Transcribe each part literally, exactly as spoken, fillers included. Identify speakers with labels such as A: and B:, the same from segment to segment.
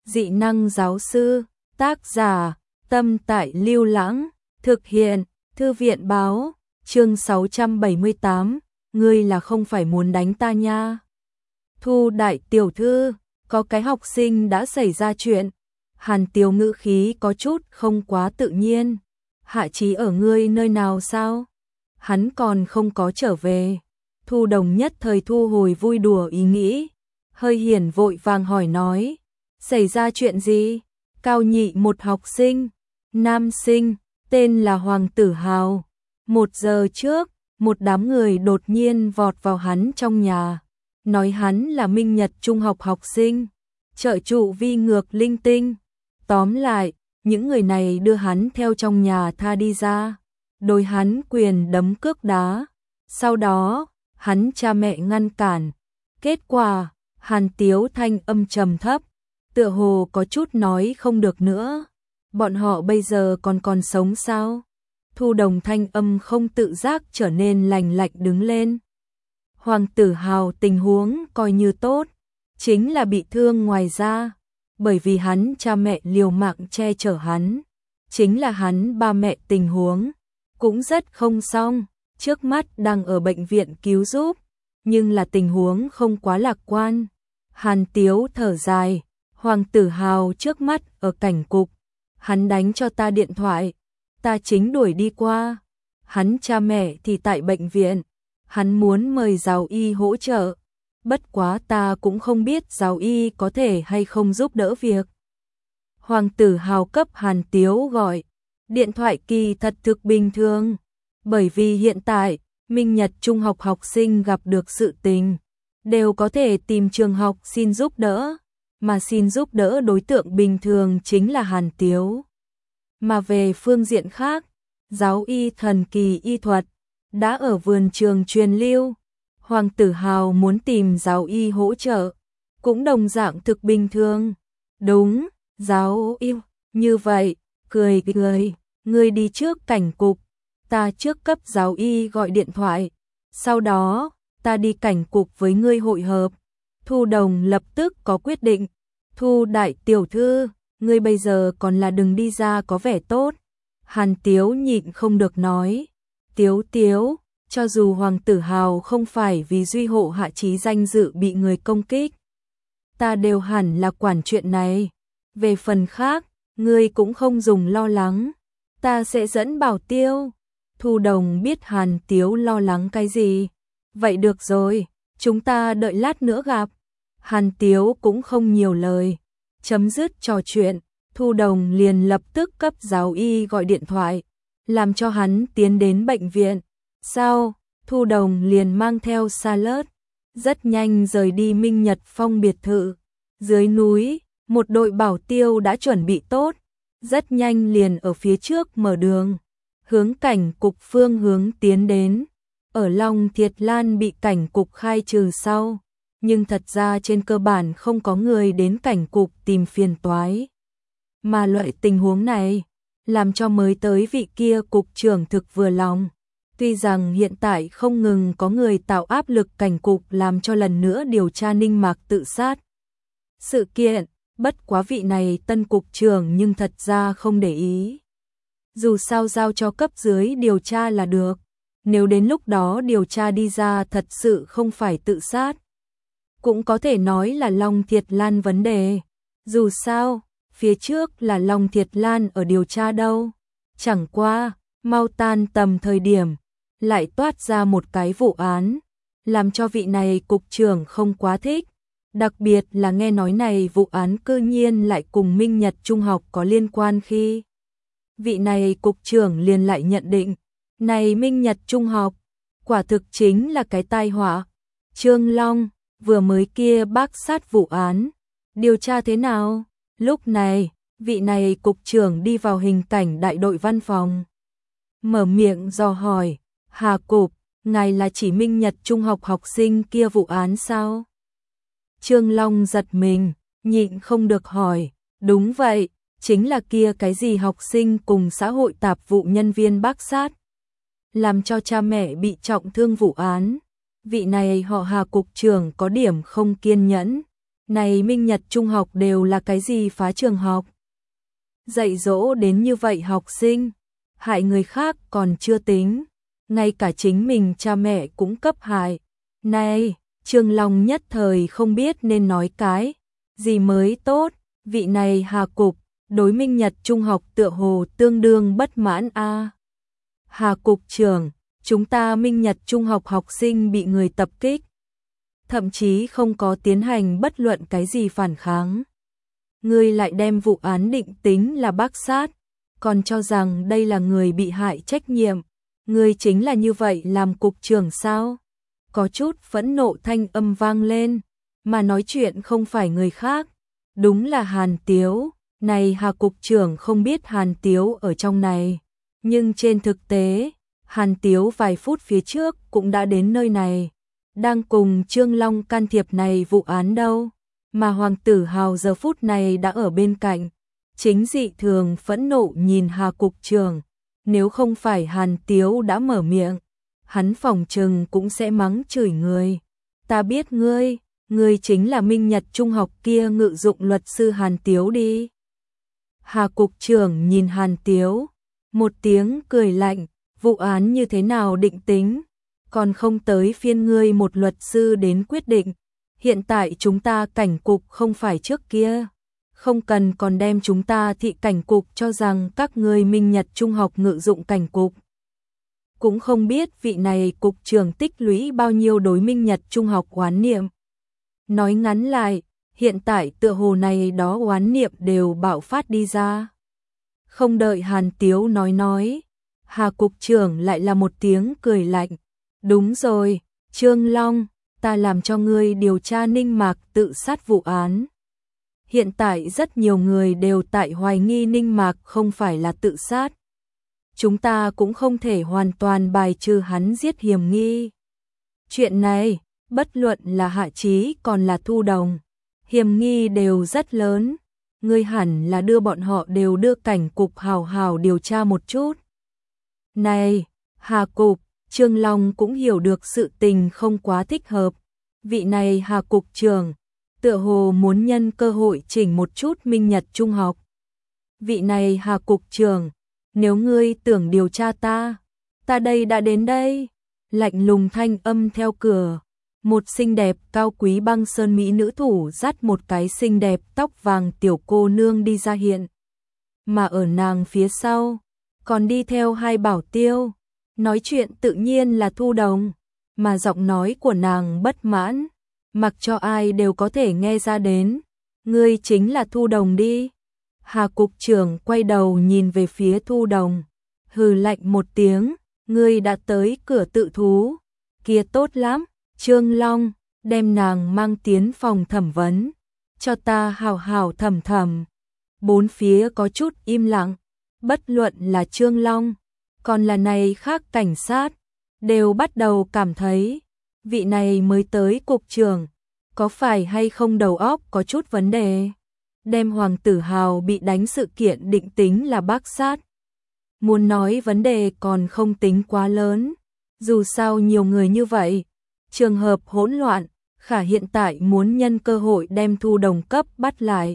A: Dị năng giáo sư, tác giả, Tâm Tại Lưu Lãng, thực hiện, Thư viện báo, chương sáu trăm bảy mươi tám, ngươi là không phải muốn đánh ta nha. Thu đại tiểu thư, có cái học sinh đã xảy ra chuyện. Hàn Tiếu ngữ khí có chút không quá tự nhiên. Hạ Chí ở ngươi nơi nào sao? Hắn còn không có trở về. Thu Đồng nhất thời thu hồi vui đùa ý nghĩ. Hơi hiển vội vàng hỏi nói. Xảy ra chuyện gì? Cao nhị một học sinh, nam sinh, tên là Hoàng Tử Hào. Một giờ trước, một đám người đột nhiên vọt vào hắn trong nhà. Nói hắn là Minh Nhật trung học học sinh. Trợ trụ vi ngược linh tinh. Tóm lại, những người này đưa hắn theo trong nhà tha đi ra. Đối hắn quyền đấm cước đá. Sau đó, hắn cha mẹ ngăn cản. Kết quả, Hàn Tiếu thanh âm trầm thấp. Tựa hồ có chút nói không được nữa. Bọn họ bây giờ còn còn sống sao? Thu Đồng thanh âm không tự giác trở nên lành lạnh đứng lên. Hoàng Tử Hào tình huống coi như tốt. Chính là bị thương ngoài da. Bởi vì hắn cha mẹ liều mạng che chở hắn. Chính là hắn ba mẹ tình huống. Cũng rất không xong. Trước mắt đang ở bệnh viện cứu giúp. Nhưng là tình huống không quá lạc quan. Hàn Tiếu thở dài. Hoàng Tử Hào trước mắt ở cảnh cục. Hắn đánh cho ta điện thoại. Ta chính đuổi đi qua. Hắn cha mẹ thì tại bệnh viện. Hắn muốn mời giáo y hỗ trợ. Bất quá ta cũng không biết giáo y có thể hay không giúp đỡ việc. Hoàng Tử Hào cấp Hàn Tiếu gọi. Điện thoại kỳ thật thực bình thường. Bởi vì hiện tại, Minh Nhật trung học học sinh gặp được sự tình. Đều có thể tìm trường học xin giúp đỡ. Mà xin giúp đỡ đối tượng bình thường chính là Hàn Tiếu. Mà về phương diện khác, giáo y thần kỳ y thuật đã ở vườn trường truyền lưu. Hoàng Tử Hào muốn tìm giáo y hỗ trợ, cũng đồng dạng thực bình thường. Đúng, giáo y, như vậy, cười cười, ngươi đi trước cảnh cục, ta trước cấp giáo y gọi điện thoại, sau đó, ta đi cảnh cục với ngươi hội hợp. Thu Đồng lập tức có quyết định. Thu đại tiểu thư, ngươi bây giờ còn là đừng đi ra có vẻ tốt. Hàn Tiếu nhịn không được nói. Tiếu Tiếu, cho dù Hoàng Tử Hào không phải vì duy hộ Hạ Chí danh dự bị người công kích, ta đều hẳn là quản chuyện này. Về phần khác, ngươi cũng không dùng lo lắng. Ta sẽ dẫn bảo tiêu. Thu Đồng biết Hàn Tiếu lo lắng cái gì. Vậy được rồi, chúng ta đợi lát nữa gặp. Hàn Tiếu cũng không nhiều lời. Chấm dứt trò chuyện, Thu Đồng liền lập tức cấp giáo y gọi điện thoại, làm cho hắn tiến đến bệnh viện. Sau, Thu Đồng liền mang theo Salad, rất nhanh rời đi Minh Nhật Phong biệt thự. Dưới núi, một đội bảo tiêu đã chuẩn bị tốt, rất nhanh liền ở phía trước mở đường, hướng cảnh cục phương hướng tiến đến. Ở Long Thiệt Lan bị cảnh cục khai trừ sau. Nhưng thật ra trên cơ bản không có người đến cảnh cục tìm phiền toái. Mà loại tình huống này, làm cho mới tới vị kia cục trưởng thực vừa lòng. Tuy rằng hiện tại không ngừng có người tạo áp lực cảnh cục làm cho lần nữa điều tra Ninh Mạc tự sát sự kiện, bất quá vị này tân cục trưởng nhưng thật ra không để ý. Dù sao giao cho cấp dưới điều tra là được. Nếu đến lúc đó điều tra đi ra thật sự không phải tự sát, cũng có thể nói là Long Thiệt Lan vấn đề. Dù sao, phía trước là Long Thiệt Lan ở điều tra đâu. Chẳng qua, mau tan tầm thời điểm, lại toát ra một cái vụ án, làm cho vị này cục trưởng không quá thích. Đặc biệt là nghe nói này vụ án cư nhiên lại cùng Minh Nhật Trung học có liên quan khi. Vị này cục trưởng liền lại nhận định, này Minh Nhật Trung học, quả thực chính là cái tai họa. Trương Long, vừa mới kia bác sát vụ án, điều tra thế nào? Lúc này, vị này cục trưởng đi vào hình cảnh đại đội văn phòng. Mở miệng dò hỏi, Hà Cục, ngài là chỉ Minh Nhật Trung học học sinh kia vụ án sao? Trương Long giật mình, nhịn không được hỏi, đúng vậy, chính là kia cái gì học sinh cùng xã hội tạp vụ nhân viên bác sát. Làm cho cha mẹ bị trọng thương vụ án. Vị này họ Hà cục trưởng có điểm không kiên nhẫn. Này Minh Nhật trung học đều là cái gì phá trường học? Dạy dỗ đến như vậy học sinh, hại người khác còn chưa tính, ngay cả chính mình cha mẹ cũng cấp hại. Này, Trương Long nhất thời không biết nên nói cái gì mới tốt, vị này Hà Cục, đối Minh Nhật trung học tựa hồ tương đương bất mãn a. À. Hà Cục trưởng, chúng ta Minh Nhật trung học học sinh bị người tập kích, thậm chí không có tiến hành bất luận cái gì phản kháng. Ngươi lại đem vụ án định tính là bác sát, còn cho rằng đây là người bị hại trách nhiệm. Ngươi chính là như vậy làm cục trưởng sao? Có chút phẫn nộ thanh âm vang lên, mà nói chuyện không phải người khác, đúng là Hàn Tiếu. Này Hà cục trưởng không biết Hàn Tiếu ở trong này, nhưng trên thực tế, Hàn Tiếu vài phút phía trước cũng đã đến nơi này, đang cùng Trương Long can thiệp này vụ án đâu, mà Hoàng Tử Hào giờ phút này đã ở bên cạnh, chính dị thường phẫn nộ nhìn Hà cục trưởng, nếu không phải Hàn Tiếu đã mở miệng, hắn phỏng chừng cũng sẽ mắng chửi người. Ta biết ngươi, ngươi chính là Minh Nhật trung học kia ngự dụng luật sư Hàn Tiếu đi. Hà cục trưởng nhìn Hàn Tiếu, một tiếng cười lạnh, vụ án như thế nào định tính, còn không tới phiên ngươi một luật sư đến quyết định, hiện tại chúng ta cảnh cục không phải trước kia, không cần còn đem chúng ta thị cảnh cục cho rằng các ngươi Minh Nhật trung học ngự dụng cảnh cục. Cũng không biết vị này cục trưởng tích lũy bao nhiêu đối Minh Nhật trung học oán niệm. Nói ngắn lại, hiện tại tựa hồ này đó oán niệm đều bạo phát đi ra. Không đợi Hàn Tiếu nói nói, Hà cục trưởng lại là một tiếng cười lạnh. Đúng rồi, Trương Long, ta làm cho ngươi điều tra Ninh Mạc tự sát vụ án. Hiện tại rất nhiều người đều tại hoài nghi Ninh Mạc không phải là tự sát. Chúng ta cũng không thể hoàn toàn bài trừ hắn giết hiểm nghi. Chuyện này, bất luận là Hạ Chí còn là Thu Đồng, hiểm nghi đều rất lớn. Ngươi hẳn là đưa bọn họ đều đưa cảnh cục hào hào điều tra một chút. Này, Hà cục, Trương Long cũng hiểu được sự tình không quá thích hợp. Vị này Hà cục trưởng, tựa hồ muốn nhân cơ hội chỉnh một chút Minh Nhật trung học. Vị này Hà cục trưởng, nếu ngươi tưởng điều tra ta, ta đây đã đến đây. Lạnh lùng thanh âm theo cửa, một xinh đẹp cao quý băng sơn mỹ nữ thủ dắt một cái xinh đẹp tóc vàng tiểu cô nương đi ra hiện. Mà ở nàng phía sau, còn đi theo hai bảo tiêu, nói chuyện tự nhiên là Thu Đồng, mà giọng nói của nàng bất mãn, mặc cho ai đều có thể nghe ra đến. Ngươi chính là Thu Đồng đi. Hà cục trưởng quay đầu nhìn về phía Thu Đồng, hừ lạnh một tiếng, ngươi đã tới cửa tự thú, kia tốt lắm, Trương Long, đem nàng mang tiến phòng thẩm vấn, cho ta hào hào thẩm thẩm. Bốn phía có chút im lặng, bất luận là Trương Long, còn là này khác cảnh sát, đều bắt đầu cảm thấy, vị này mới tới cục trưởng, có phải hay không đầu óc có chút vấn đề. Đem Hoàng Tử Hào bị đánh sự kiện định tính là bác sát. Muốn nói vấn đề còn không tính quá lớn, dù sao nhiều người như vậy, trường hợp hỗn loạn, khả hiện tại muốn nhân cơ hội đem Thu Đồng cấp bắt lại.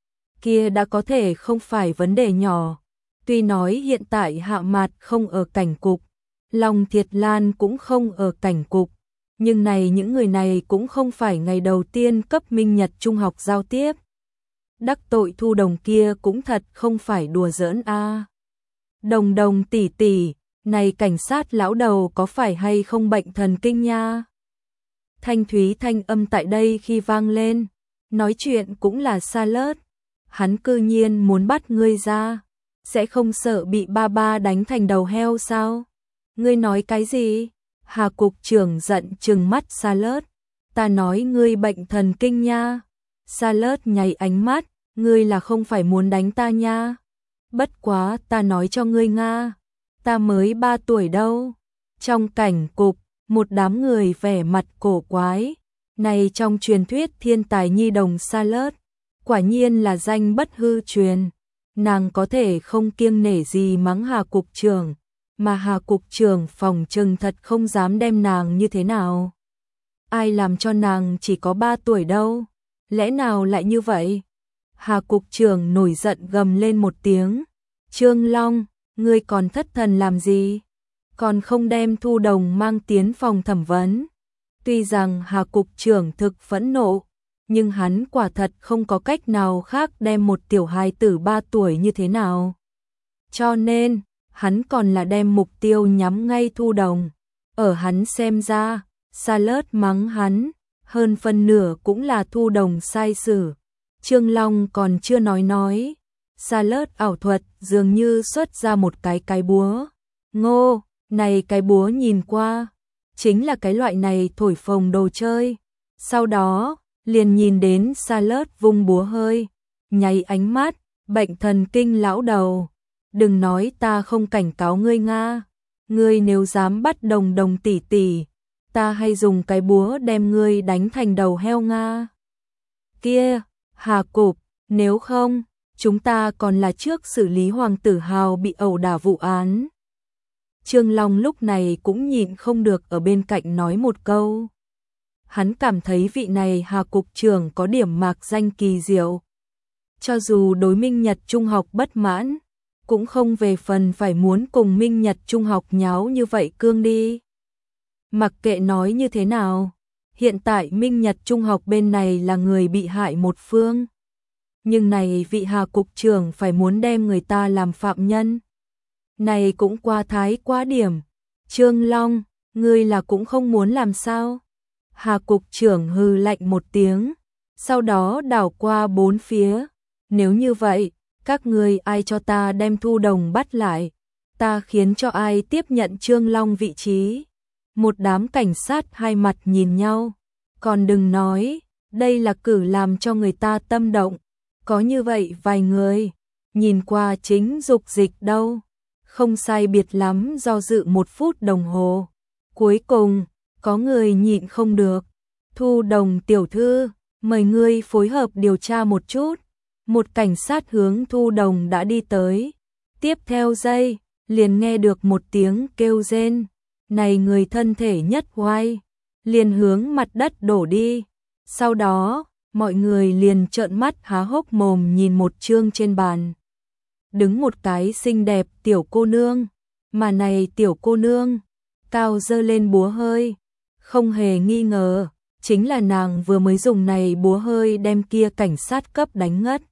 A: Kia đã có thể không phải vấn đề nhỏ. Tuy nói hiện tại Hạ Mạt không ở cảnh cục, Long Thiệt Lan cũng không ở cảnh cục, nhưng này những người này cũng không phải ngày đầu tiên cấp Minh Nhật trung học giao tiếp. Đắc tội Thu Đồng kia cũng thật không phải đùa giỡn a. À. Đồng Đồng tỷ tỷ, này cảnh sát lão đầu có phải hay không bệnh thần kinh nha? Thanh thúy thanh âm tại đây khi vang lên, nói chuyện cũng là xa lớt. Hắn cư nhiên muốn bắt ngươi ra, sẽ không sợ bị ba ba đánh thành đầu heo sao? Ngươi nói cái gì? Hà cục trưởng giận trừng mắt xa lớt. Ta nói ngươi bệnh thần kinh nha. Sa Lớt nháy ánh mắt, ngươi là không phải muốn đánh ta nha. Bất quá ta nói cho ngươi nga, ta mới ba tuổi đâu. Trong cảnh cục, một đám người vẻ mặt cổ quái. Này trong truyền thuyết thiên tài nhi đồng Sa Lớt, quả nhiên là danh bất hư truyền. Nàng có thể không kiêng nể gì mắng Hà cục trưởng, mà Hà cục trưởng phòng trừng thật không dám đem nàng như thế nào. Ai làm cho nàng chỉ có ba tuổi đâu. Lẽ nào lại như vậy? Hà cục trưởng nổi giận gầm lên một tiếng. Trương Long, ngươi còn thất thần làm gì? Còn không đem Thu Đồng mang tiến phòng thẩm vấn. Tuy rằng Hà cục trưởng thực phẫn nộ, nhưng hắn quả thật không có cách nào khác đem một tiểu hài tử ba tuổi như thế nào. Cho nên, hắn còn là đem mục tiêu nhắm ngay Thu Đồng. Ở hắn xem ra, Charlotte mắng hắn, hơn phân nửa cũng là Thu Đồng sai xử. Trương Long còn chưa nói nói, Charlotte ảo thuật dường như xuất ra một cái cái búa. Ngô, này cái búa nhìn qua, chính là cái loại này thổi phồng đồ chơi. Sau đó, liền nhìn đến Charlotte vung búa hơi, nháy ánh mắt, bệnh thần kinh lão đầu. Đừng nói ta không cảnh cáo ngươi Nga, ngươi nếu dám bắt Đồng Đồng tỷ tỷ, ta hay dùng cái búa đem ngươi đánh thành đầu heo Nga. Kia, Hà Cục, nếu không, chúng ta còn là trước xử lý Hoàng Tử Hào bị ẩu đả vụ án. Trương Long lúc này cũng nhịn không được ở bên cạnh nói một câu. Hắn cảm thấy vị này Hà Cục trưởng có điểm mạc danh kỳ diệu. Cho dù đối Minh Nhật Trung học bất mãn, cũng không về phần phải muốn cùng Minh Nhật Trung học nháo như vậy cương đi. Mặc kệ nói như thế nào, hiện tại Minh Nhật Trung học bên này là người bị hại một phương. Nhưng này vị Hà Cục trưởng phải muốn đem người ta làm phạm nhân. Này cũng qua thái quá điểm. Trương Long, ngươi là cũng không muốn làm sao? Hà Cục trưởng hừ lạnh một tiếng, sau đó đảo qua bốn phía. Nếu như vậy, các ngươi ai cho ta đem Thu Đồng bắt lại, ta khiến cho ai tiếp nhận Trương Long vị trí. Một đám cảnh sát hai mặt nhìn nhau, còn đừng nói, đây là cử làm cho người ta tâm động. Có như vậy vài người, nhìn qua chính dục dịch đâu, không sai biệt lắm do dự một phút đồng hồ. Cuối cùng, có người nhịn không được. Thu Đồng tiểu thư, mời ngươi phối hợp điều tra một chút. Một cảnh sát hướng Thu Đồng đã đi tới. Tiếp theo giây, liền nghe được một tiếng kêu rên. Này người thân thể nhất hoai, liền hướng mặt đất đổ đi. Sau đó, mọi người liền trợn mắt há hốc mồm nhìn một chương trên bàn. Đứng một cái xinh đẹp tiểu cô nương, mà này tiểu cô nương, cao dơ lên búa hơi. Không hề nghi ngờ, chính là nàng vừa mới dùng này búa hơi đem kia cảnh sát cấp đánh ngất.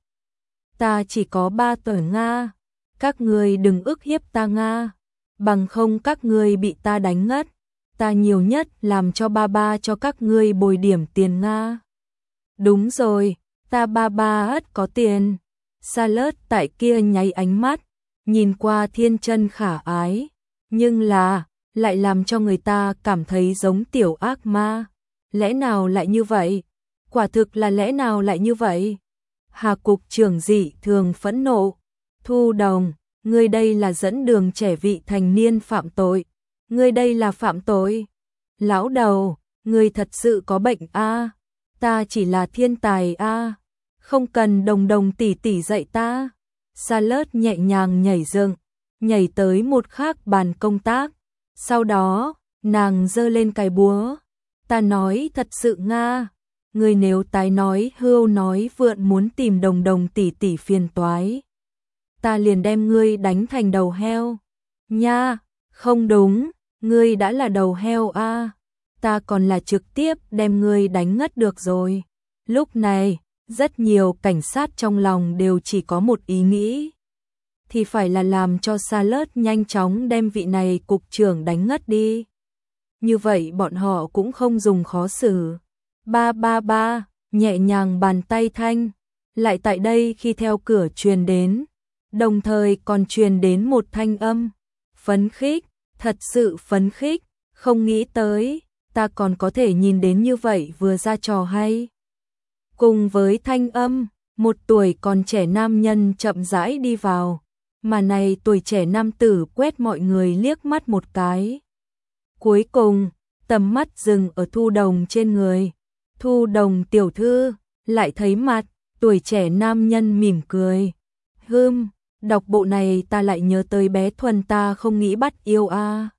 A: Ta chỉ có ba tuổi Nga, các ngươi đừng ức hiếp ta Nga, bằng không các ngươi bị ta đánh ngất, ta nhiều nhất làm cho ba ba cho các ngươi bồi điểm tiền Nga. Đúng rồi, ta ba ba ất có tiền. Charlotte tại kia nháy ánh mắt, nhìn qua thiên chân khả ái, nhưng là, lại làm cho người ta cảm thấy giống tiểu ác ma. Lẽ nào lại như vậy? Quả thực là lẽ nào lại như vậy? Hà Cục trưởng dị thường phẫn nộ. Thu Đồng, ngươi đây là dẫn đường trẻ vị thành niên phạm tội. Ngươi đây là phạm tội. Lão đầu, ngươi thật sự có bệnh a? Ta chỉ là thiên tài a, không cần Đồng Đồng tỷ tỷ dạy ta. Charlotte nhẹ nhàng nhảy dựng, nhảy tới một khác bàn công tác. Sau đó, nàng giơ lên cái búa. Ta nói thật sự Nga, ngươi nếu tái nói hưu nói vượn muốn tìm Đồng Đồng tỷ tỷ phiền toái, ta liền đem ngươi đánh thành đầu heo. Nha, không đúng, ngươi đã là đầu heo a, ta còn là trực tiếp đem ngươi đánh ngất được rồi. Lúc này, rất nhiều cảnh sát trong lòng đều chỉ có một ý nghĩ, thì phải là làm cho Charlotte nhanh chóng đem vị này cục trưởng đánh ngất đi. Như vậy bọn họ cũng không dùng khó xử. Ba ba ba, nhẹ nhàng bàn tay thanh, lại tại đây khi theo cửa truyền đến, đồng thời còn truyền đến một thanh âm. Phấn khích, thật sự phấn khích, không nghĩ tới, ta còn có thể nhìn đến như vậy vừa ra trò hay. Cùng với thanh âm, một tuổi còn trẻ nam nhân chậm rãi đi vào, mà này tuổi trẻ nam tử quét mọi người liếc mắt một cái. Cuối cùng, tầm mắt dừng ở Thu Đồng trên người. Thu Đồng tiểu thư, lại thấy mặt, tuổi trẻ nam nhân mỉm cười. Hưm, đọc bộ này ta lại nhớ tới bé Thuần ta không nghĩ bắt yêu a.